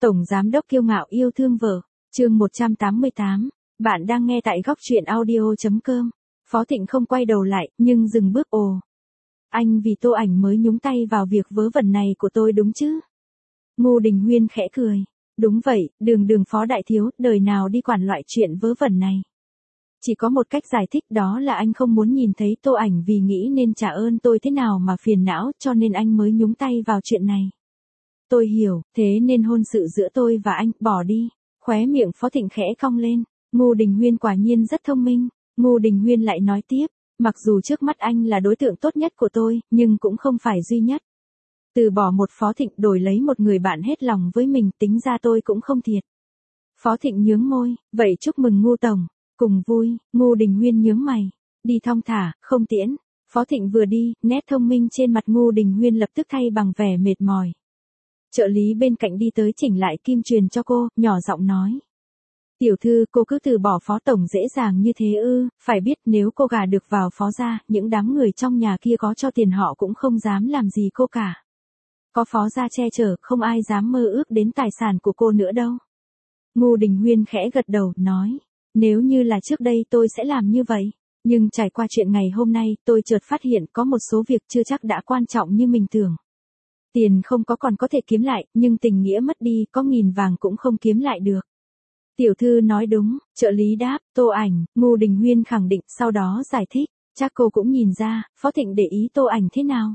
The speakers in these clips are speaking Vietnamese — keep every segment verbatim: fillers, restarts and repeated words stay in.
Tổng giám đốc kiêu ngạo yêu thương vợ, chương một trăm tám mươi tám, bạn đang nghe tại góc truyện audio.com. Phó Thịnh không quay đầu lại, nhưng dừng bước ồ. Anh vì Tô Ảnh mới nhúng tay vào việc vớ vẩn này của tôi đúng chứ? Ngô Đình Huyên khẽ cười. Đúng vậy, đường đường phó đại thiếu, đời nào đi quản loại chuyện vớ vẩn này. Chỉ có một cách giải thích, đó là anh không muốn nhìn thấy Tô Ảnh vì nghĩ nên trả ơn tôi thế nào mà phiền não, cho nên anh mới nhúng tay vào chuyện này. Tôi hiểu, thế nên hôn sự giữa tôi và anh, bỏ đi. Khóe miệng Phó Thịnh khẽ cong lên. Ngô Đình Huyên quả nhiên rất thông minh. Ngô Đình Huyên lại nói tiếp, mặc dù trước mắt anh là đối tượng tốt nhất của tôi, nhưng cũng không phải duy nhất. Từ bỏ một Phó Thịnh đổi lấy một người bạn hết lòng với mình, tính ra tôi cũng không thiệt. Phó Thịnh nhướng môi, vậy chúc mừng Ngô Tổng. Cùng vui. Ngô Đình Huyên nhướng mày. Đi thong thả, không tiễn. Phó Thịnh vừa đi, nét thông minh trên mặt Ngô Đình Huyên lập tức thay bằng vẻ mệt mỏi. Trợ lý bên cạnh đi tới chỉnh lại kim truyền cho cô, nhỏ giọng nói. Tiểu thư, cô cứ từ bỏ Phó Tổng dễ dàng như thế ư? Phải biết nếu cô gả được vào Phó gia, những đám người trong nhà kia có cho tiền họ cũng không dám làm gì cô cả. Có Phó gia che chở, không ai dám mơ ước đến tài sản của cô nữa đâu. Ngô Đình Huyên khẽ gật đầu, nói. Nếu như là trước đây tôi sẽ làm như vậy. Nhưng trải qua chuyện ngày hôm nay, tôi chợt phát hiện có một số việc chưa chắc đã quan trọng như mình tưởng. Tiền không có còn có thể kiếm lại, nhưng tình nghĩa mất đi, có nghìn vàng cũng không kiếm lại được. Tiểu thư nói đúng, trợ lý đáp, Tô Ảnh. Ngô Đình Huyên khẳng định, sau đó giải thích. Chắc cô cũng nhìn ra, Phó Thịnh để ý Tô Ảnh thế nào.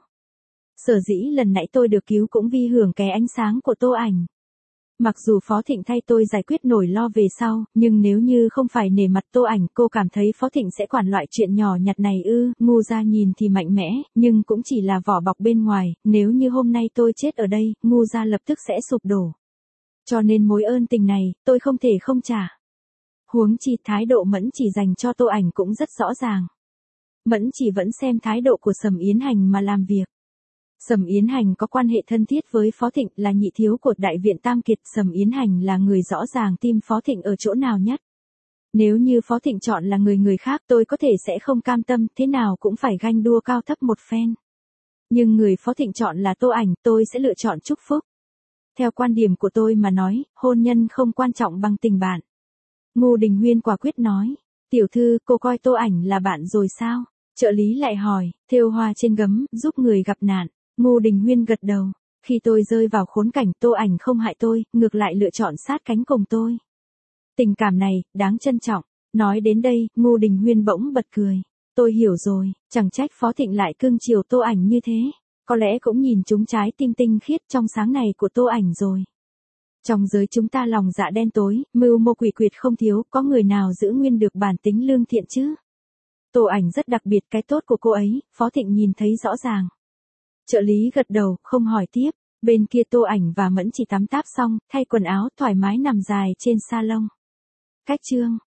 Sở dĩ lần nãy tôi được cứu cũng vì hưởng cái ánh sáng của Tô Ảnh. Mặc dù Phó Thịnh thay tôi giải quyết nỗi lo về sau, nhưng nếu như không phải nể mặt Tô Ảnh, cô cảm thấy Phó Thịnh sẽ quản loại chuyện nhỏ nhặt này ư? Ngô gia nhìn thì mạnh mẽ, nhưng cũng chỉ là vỏ bọc bên ngoài, nếu như hôm nay tôi chết ở đây, Ngô gia lập tức sẽ sụp đổ. Cho nên mối ơn tình này, tôi không thể không trả. Huống chi thái độ Mẫn Chỉ dành cho Tô Ảnh cũng rất rõ ràng. Mẫn Chỉ vẫn xem thái độ của Sầm Yến Hành mà làm việc. Sầm Yến Hành có quan hệ thân thiết với Phó Thịnh, là nhị thiếu của đại viện Tam Kiệt. Sầm Yến Hành là người rõ ràng tim Phó Thịnh ở chỗ nào nhất. Nếu như Phó Thịnh chọn là người người khác, tôi có thể sẽ không cam tâm, thế nào cũng phải ganh đua cao thấp một phen. Nhưng người Phó Thịnh chọn là Tô Ảnh, tôi sẽ lựa chọn chúc phúc. Theo quan điểm của tôi mà nói, hôn nhân không quan trọng bằng tình bạn. Ngô Đình Huyên quả quyết nói. Tiểu thư, cô coi Tô Ảnh là bạn rồi sao? Trợ lý lại hỏi, thêu hoa trên gấm, giúp người gặp nạn. Ngô Đình Huyên gật đầu. Khi tôi rơi vào khốn cảnh, Tô Ảnh không hại tôi, ngược lại lựa chọn sát cánh cùng tôi. Tình cảm này, đáng trân trọng. Nói đến đây, Ngô Đình Huyên bỗng bật cười. Tôi hiểu rồi, chẳng trách Phó Thịnh lại cưng chiều Tô Ảnh như thế. Có lẽ cũng nhìn trúng trái tim tinh khiết trong sáng này của Tô Ảnh rồi. Trong giới chúng ta lòng dạ đen tối, mưu mô quỷ quyệt không thiếu, có người nào giữ nguyên được bản tính lương thiện chứ? Tô Ảnh rất đặc biệt, cái tốt của cô ấy, Phó Thịnh nhìn thấy rõ ràng. Trợ lý gật đầu, không hỏi tiếp. Bên kia Tô Ảnh và Mẫn Chỉ tắm táp xong, thay quần áo thoải mái nằm dài trên salon. Cách chương.